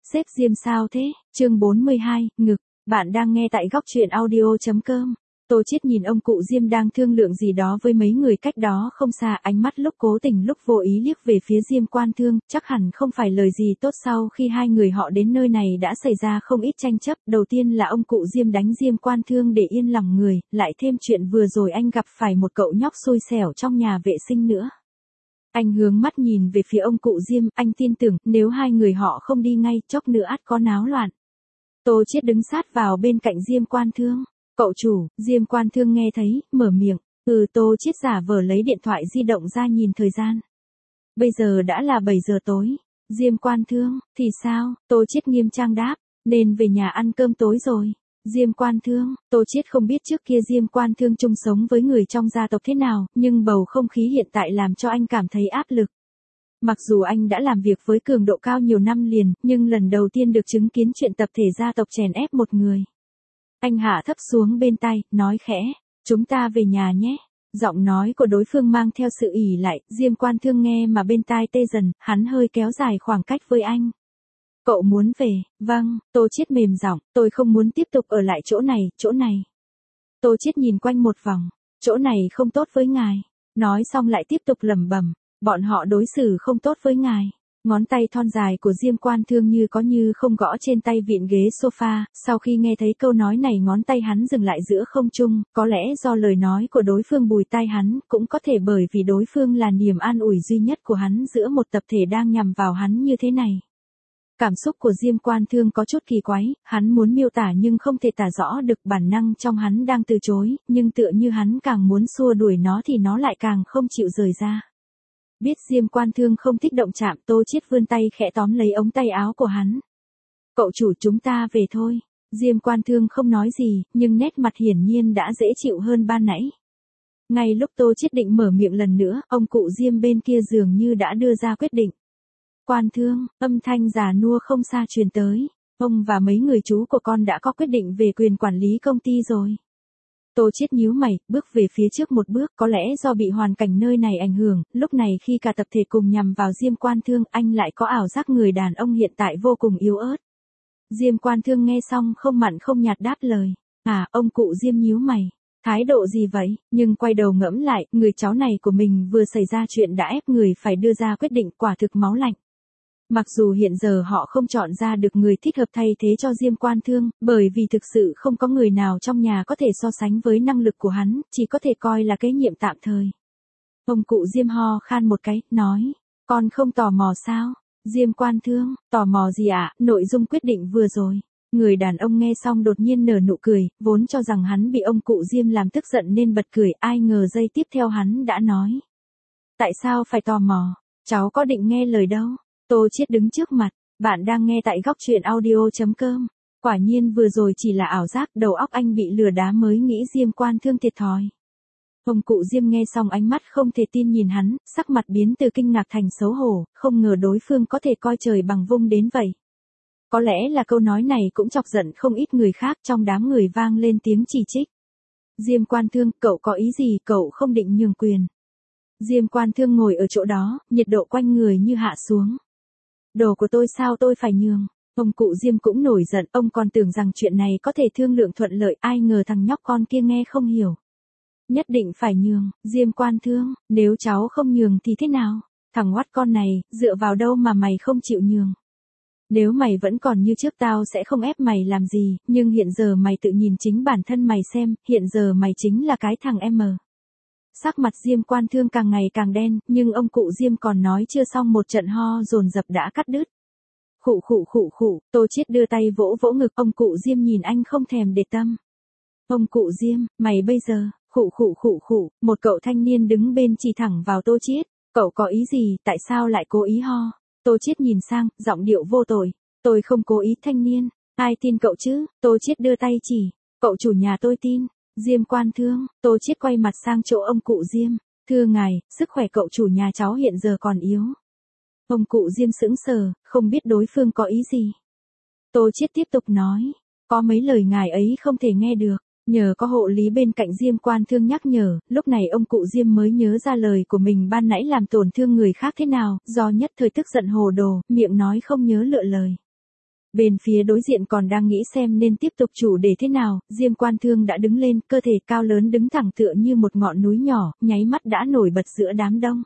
Sếp Diêm sao thế? Chương 42, ngực. Bạn đang nghe tại góc truyện audio.com. Tô Chiết nhìn ông cụ Diêm đang thương lượng gì đó với mấy người cách đó không xa, ánh mắt lúc cố tình lúc vô ý liếc về phía Diêm Quan Thương, chắc hẳn không phải lời gì tốt. Sau khi hai người họ đến nơi này đã xảy ra không ít tranh chấp, đầu tiên là ông cụ Diêm đánh Diêm Quan Thương để yên lòng người, lại thêm chuyện vừa rồi anh gặp phải một cậu nhóc xui xẻo trong nhà vệ sinh nữa. Anh hướng mắt nhìn về phía ông cụ Diêm, anh tin tưởng nếu hai người họ không đi ngay chốc nữa ắt có náo loạn. Tô Chiết đứng sát vào bên cạnh Diêm Quan Thương. Cậu chủ, Diêm Quan Thương nghe thấy, mở miệng. Tô Chiết giả vờ lấy điện thoại di động ra nhìn thời gian. Bây giờ đã là 7 giờ tối. Diêm Quan Thương, thì sao? Tô Chiết nghiêm trang đáp, nên về nhà ăn cơm tối rồi. Diêm Quan Thương, Tô Chiết không biết trước kia Diêm Quan Thương chung sống với người trong gia tộc thế nào, nhưng bầu không khí hiện tại làm cho anh cảm thấy áp lực. Mặc dù anh đã làm việc với cường độ cao nhiều năm liền, nhưng lần đầu tiên được chứng kiến chuyện tập thể gia tộc chèn ép một người. Anh hạ thấp xuống bên tai, nói khẽ, chúng ta về nhà nhé. Giọng nói của đối phương mang theo sự ỉ lại, Diêm Quan Thương nghe mà bên tai tê dần, hắn hơi kéo dài khoảng cách với anh. Cậu muốn về? Vâng, Tô Chiết mềm giọng, tôi không muốn tiếp tục ở lại chỗ này. Tô Chiết nhìn quanh một vòng, chỗ này không tốt với ngài. Nói xong lại tiếp tục lẩm bẩm, bọn họ đối xử không tốt với ngài. Ngón tay thon dài của Diêm Quan Thương như có như không gõ trên tay vịn ghế sofa, sau khi nghe thấy câu nói này ngón tay hắn dừng lại giữa không trung, có lẽ do lời nói của đối phương bùi tai hắn, cũng có thể bởi vì đối phương là niềm an ủi duy nhất của hắn giữa một tập thể đang nhằm vào hắn như thế này. Cảm xúc của Diêm Quan Thương có chút kỳ quái, hắn muốn miêu tả nhưng không thể tả rõ được, bản năng trong hắn đang từ chối, nhưng tựa như hắn càng muốn xua đuổi nó thì nó lại càng không chịu rời ra. Biết Diêm Quan Thương không thích động chạm, Tô Chiết vươn tay khẽ tóm lấy ống tay áo của hắn. Cậu chủ, chúng ta về thôi. Diêm Quan Thương không nói gì, nhưng nét mặt hiển nhiên đã dễ chịu hơn ban nãy. Ngay lúc Tô Chiết định mở miệng lần nữa, ông cụ Diêm bên kia dường như đã đưa ra quyết định. Quan Thương, âm thanh già nua không xa truyền tới. Ông và mấy người chú của con đã có quyết định về quyền quản lý công ty rồi. Tô Chiết nhíu mày, bước về phía trước một bước, có lẽ do bị hoàn cảnh nơi này ảnh hưởng, lúc này khi cả tập thể cùng nhằm vào Diêm Quan Thương, anh lại có ảo giác người đàn ông hiện tại vô cùng yếu ớt. Diêm Quan Thương nghe xong không mặn không nhạt đáp lời. Ông cụ Diêm nhíu mày. Thái độ gì vậy? Nhưng quay đầu ngẫm lại, người cháu này của mình vừa xảy ra chuyện đã ép người phải đưa ra quyết định, quả thực máu lạnh. Mặc dù hiện giờ họ không chọn ra được người thích hợp thay thế cho Diêm Quan Thương, bởi vì thực sự không có người nào trong nhà có thể so sánh với năng lực của hắn, chỉ có thể coi là kế nhiệm tạm thời. Ông cụ Diêm ho khan một cái, nói, con không tò mò sao? Diêm Quan Thương, tò mò gì ạ? Nội dung quyết định vừa rồi. Người đàn ông nghe xong đột nhiên nở nụ cười, vốn cho rằng hắn bị ông cụ Diêm làm tức giận nên bật cười, ai ngờ giây tiếp theo hắn đã nói. Tại sao phải tò mò? Cháu có định nghe lời đâu. Tô Chiết đứng trước mặt, bạn đang nghe tại góc truyện audio.com. Quả nhiên vừa rồi chỉ là ảo giác, đầu óc anh bị lừa đá mới nghĩ Diêm Quan Thương thiệt thòi. Ông cụ Diêm nghe xong ánh mắt không thể tin nhìn hắn, sắc mặt biến từ kinh ngạc thành xấu hổ, không ngờ đối phương có thể coi trời bằng vung đến vậy. Có lẽ là câu nói này cũng chọc giận không ít người khác, trong đám người vang lên tiếng chỉ trích. Diêm Quan Thương, cậu có ý gì, cậu không định nhường quyền. Diêm Quan Thương ngồi ở chỗ đó, nhiệt độ quanh người như hạ xuống. Đồ của tôi sao tôi phải nhường? Ông cụ Diêm cũng nổi giận, ông còn tưởng rằng chuyện này có thể thương lượng thuận lợi, ai ngờ thằng nhóc con kia nghe không hiểu. Nhất định phải nhường. Diêm Quan Thương, nếu cháu không nhường thì thế nào? Thằng oắt con này, dựa vào đâu mà mày không chịu nhường? Nếu mày vẫn còn như trước tao sẽ không ép mày làm gì, nhưng hiện giờ mày tự nhìn chính bản thân mày xem, hiện giờ mày chính là cái thằng M. Sắc mặt Diêm Quan Thương càng ngày càng đen, nhưng ông cụ Diêm còn nói chưa xong một trận ho dồn dập đã cắt đứt. Khụ, Tô Chiết đưa tay vỗ vỗ ngực, ông cụ Diêm nhìn anh không thèm để tâm. Ông cụ Diêm, mày bây giờ, khụ, một cậu thanh niên đứng bên chỉ thẳng vào Tô Chiết, cậu có ý gì, tại sao lại cố ý ho? Tô Chiết nhìn sang, giọng điệu vô tội, tôi không cố ý. Thanh niên, ai tin cậu chứ? Tô Chiết đưa tay chỉ, cậu chủ nhà tôi tin. Diêm Quan Thương, Tô Chiết quay mặt sang chỗ ông cụ Diêm, thưa ngài, sức khỏe cậu chủ nhà cháu hiện giờ còn yếu. Ông cụ Diêm sững sờ, không biết đối phương có ý gì. Tô Chiết tiếp tục nói, có mấy lời ngài ấy không thể nghe được, nhờ có hộ lý bên cạnh Diêm Quan Thương nhắc nhở, lúc này ông cụ Diêm mới nhớ ra lời của mình ban nãy làm tổn thương người khác thế nào, do nhất thời tức giận hồ đồ, miệng nói không nhớ lựa lời. Bên phía đối diện còn đang nghĩ xem nên tiếp tục chủ đề thế nào, Diêm Quan Thương đã đứng lên, cơ thể cao lớn đứng thẳng tựa như một ngọn núi nhỏ, nháy mắt đã nổi bật giữa đám đông.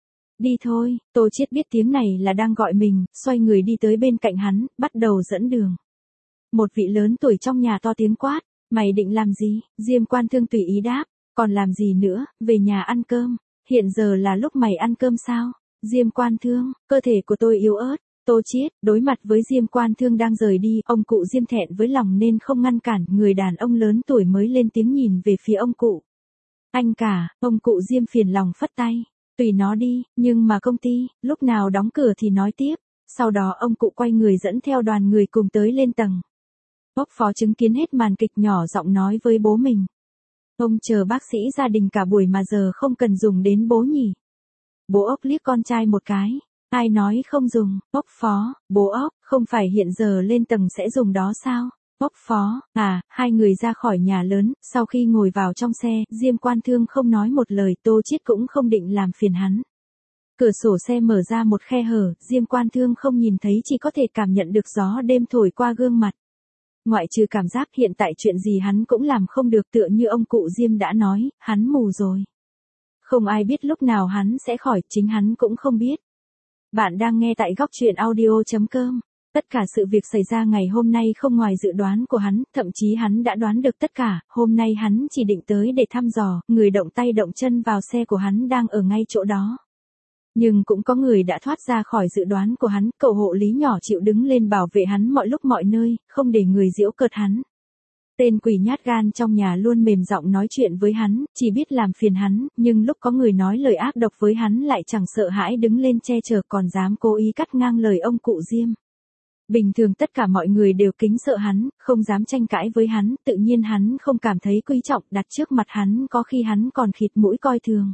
Đi thôi, Tô Chiết biết tiếng này là đang gọi mình, xoay người đi tới bên cạnh hắn, bắt đầu dẫn đường. Một vị lớn tuổi trong nhà to tiếng quát, mày định làm gì? Diêm Quan Thương tùy ý đáp, còn làm gì nữa, về nhà ăn cơm. Hiện giờ là lúc mày ăn cơm sao? Diêm Quan Thương, cơ thể của tôi yếu ớt. Tô Chiết, đối mặt với Diêm Quan Thương đang rời đi, ông cụ Diêm thẹn với lòng nên không ngăn cản, người đàn ông lớn tuổi mới lên tiếng nhìn về phía ông cụ. Anh cả, ông cụ Diêm phiền lòng phất tay. Tùy nó đi, nhưng mà công ty, lúc nào đóng cửa thì nói tiếp. Sau đó ông cụ quay người dẫn theo đoàn người cùng tới lên tầng. Ốc Phó chứng kiến hết màn kịch nhỏ giọng nói với bố mình. Ông chờ bác sĩ gia đình cả buổi mà giờ không cần dùng đến bố nhỉ. Bố Ốc liếc con trai một cái. Ai nói không dùng, Ốc Phó, bố Ốc, không phải hiện giờ lên tầng sẽ dùng đó sao? Ốc Phó, hai người ra khỏi nhà lớn, sau khi ngồi vào trong xe, Diêm Quan Thương không nói một lời, Tô Chiết cũng không định làm phiền hắn. Cửa sổ xe mở ra một khe hở, Diêm Quan Thương không nhìn thấy chỉ có thể cảm nhận được gió đêm thổi qua gương mặt. Ngoại trừ cảm giác hiện tại chuyện gì hắn cũng làm không được tựa như ông cụ Diêm đã nói, hắn mù rồi. Không ai biết lúc nào hắn sẽ khỏi, chính hắn cũng không biết. Bạn đang nghe tại góc truyện audio.com. Tất cả sự việc xảy ra ngày hôm nay không ngoài dự đoán của hắn, thậm chí hắn đã đoán được tất cả, hôm nay hắn chỉ định tới để thăm dò, người động tay động chân vào xe của hắn đang ở ngay chỗ đó. Nhưng cũng có người đã thoát ra khỏi dự đoán của hắn, cậu hộ lý nhỏ chịu đứng lên bảo vệ hắn mọi lúc mọi nơi, không để người giễu cợt hắn. Tên quỷ nhát gan trong nhà luôn mềm giọng nói chuyện với hắn, chỉ biết làm phiền hắn, nhưng lúc có người nói lời ác độc với hắn lại chẳng sợ hãi đứng lên che chở còn dám cố ý cắt ngang lời ông cụ Diêm. Bình thường tất cả mọi người đều kính sợ hắn, không dám tranh cãi với hắn, tự nhiên hắn không cảm thấy quý trọng, đặt trước mặt hắn có khi hắn còn khịt mũi coi thường.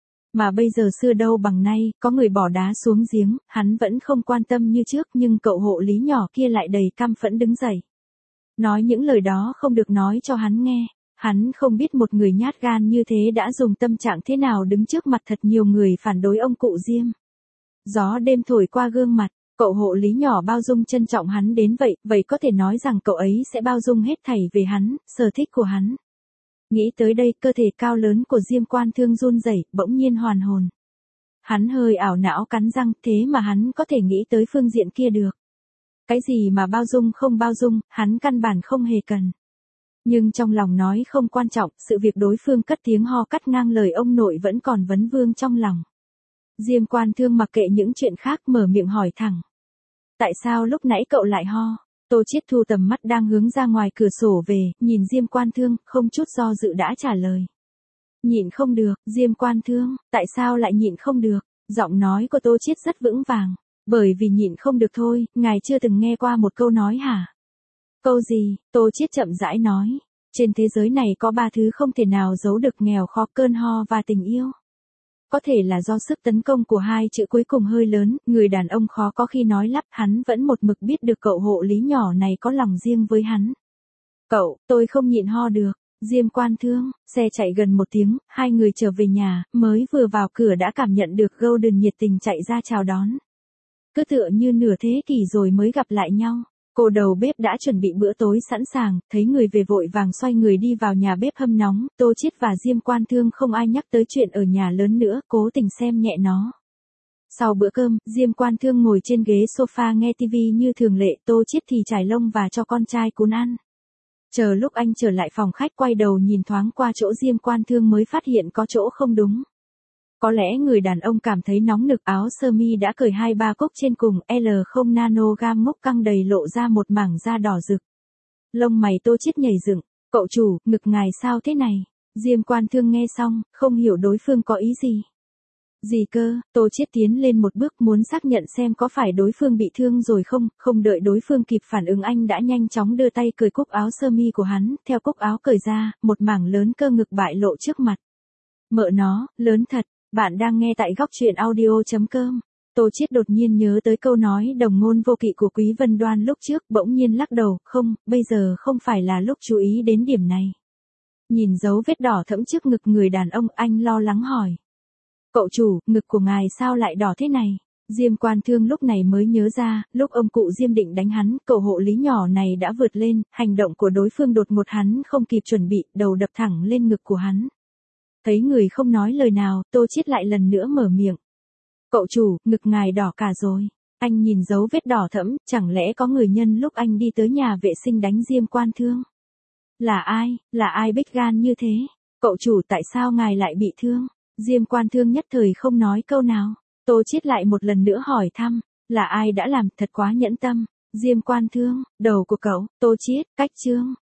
Mà bây giờ xưa đâu bằng nay, có người bỏ đá xuống giếng, hắn vẫn không quan tâm như trước nhưng cậu hộ lý nhỏ kia lại đầy căm phẫn đứng dậy. Nói những lời đó không được nói cho hắn nghe, hắn không biết một người nhát gan như thế đã dùng tâm trạng thế nào đứng trước mặt thật nhiều người phản đối ông cụ Diêm. Gió đêm thổi qua gương mặt, cậu hộ lý nhỏ bao dung trân trọng hắn đến vậy, vậy có thể nói rằng cậu ấy sẽ bao dung hết thảy về hắn, sở thích của hắn. Nghĩ tới đây, cơ thể cao lớn của Diêm Quan Thương run rẩy, bỗng nhiên hoàn hồn. Hắn hơi ảo não cắn răng, thế mà hắn có thể nghĩ tới phương diện kia được. Cái gì mà bao dung không bao dung, hắn căn bản không hề cần. Nhưng trong lòng nói không quan trọng, sự việc đối phương cất tiếng ho cắt ngang lời ông nội vẫn còn vấn vương trong lòng. Diêm Quan Thương mặc kệ những chuyện khác mở miệng hỏi thẳng. Tại sao lúc nãy cậu lại ho? Tô Chiết thu tầm mắt đang hướng ra ngoài cửa sổ về, nhìn Diêm Quan Thương, không chút do dự đã trả lời. Nhịn không được, Diêm Quan Thương, tại sao lại nhịn không được? Giọng nói của Tô Chiết rất vững vàng. Bởi vì nhịn không được thôi, ngài chưa từng nghe qua một câu nói hả? Câu gì? Tô Chiết chậm rãi nói. Trên thế giới này có 3 thứ không thể nào giấu được: nghèo khó, cơn ho và tình yêu. Có thể là do sức tấn công của hai chữ cuối cùng hơi lớn, người đàn ông khó có khi nói lắp, hắn vẫn một mực biết được cậu hộ lý nhỏ này có lòng riêng với hắn. Cậu, tôi không nhịn ho được. Diêm Quan Thương, xe chạy gần 1 tiếng, hai người trở về nhà, mới vừa vào cửa đã cảm nhận được Golden nhiệt tình chạy ra chào đón. Cứ tựa như nửa thế kỷ rồi mới gặp lại nhau. Cô đầu bếp đã chuẩn bị bữa tối sẵn sàng, thấy người về vội vàng xoay người đi vào nhà bếp hâm nóng, Tô Chiết và Diêm Quan Thương không ai nhắc tới chuyện ở nhà lớn nữa, cố tình xem nhẹ nó. Sau bữa cơm, Diêm Quan Thương ngồi trên ghế sofa nghe tivi như thường lệ, Tô Chiết thì trải lông và cho con trai cuốn ăn. Chờ lúc anh trở lại phòng khách quay đầu nhìn thoáng qua chỗ Diêm Quan Thương mới phát hiện có chỗ không đúng. Có lẽ người đàn ông cảm thấy nóng nực, áo sơ mi đã cởi 2-3 cúc trên cùng, L0 nano gam mốc căng đầy lộ ra một mảng da đỏ rực. Lông mày Tô Chiết nhảy dựng, cậu chủ, ngực ngài sao thế này? Diêm Quan Thương nghe xong, không hiểu đối phương có ý gì. Gì cơ? Tô Chiết tiến lên một bước muốn xác nhận xem có phải đối phương bị thương rồi không, không đợi đối phương kịp phản ứng anh đã nhanh chóng đưa tay cởi cúc áo sơ mi của hắn, theo cúc áo cởi ra, một mảng lớn cơ ngực bại lộ trước mặt. Mợ nó, lớn thật. Bạn đang nghe tại góc truyện audio.com. Tô Chiết đột nhiên nhớ tới câu nói đồng ngôn vô kỵ của Quý Vân Đoan lúc trước, bỗng nhiên lắc đầu, không, bây giờ không phải là lúc chú ý đến điểm này. Nhìn dấu vết đỏ thẫm trước ngực người đàn ông, anh lo lắng hỏi. Cậu chủ, ngực của ngài sao lại đỏ thế này? Diêm Quan Thương lúc này mới nhớ ra, lúc ông cụ Diêm định đánh hắn, cậu hộ lý nhỏ này đã vượt lên, hành động của đối phương đột ngột hắn không kịp chuẩn bị, đầu đập thẳng lên ngực của hắn. Thấy người không nói lời nào, Tô Chiết lại lần nữa mở miệng. Cậu chủ, ngực ngài đỏ cả rồi. Anh nhìn dấu vết đỏ thẫm, chẳng lẽ có người nhân lúc anh đi tới nhà vệ sinh đánh Diêm Quan Thương? Là ai bích gan như thế? Cậu chủ tại sao ngài lại bị thương? Diêm Quan Thương nhất thời không nói câu nào. Tô Chiết lại một lần nữa hỏi thăm, là ai đã làm, thật quá nhẫn tâm. Diêm Quan Thương, đầu của cậu, Tô Chiết, cách chương.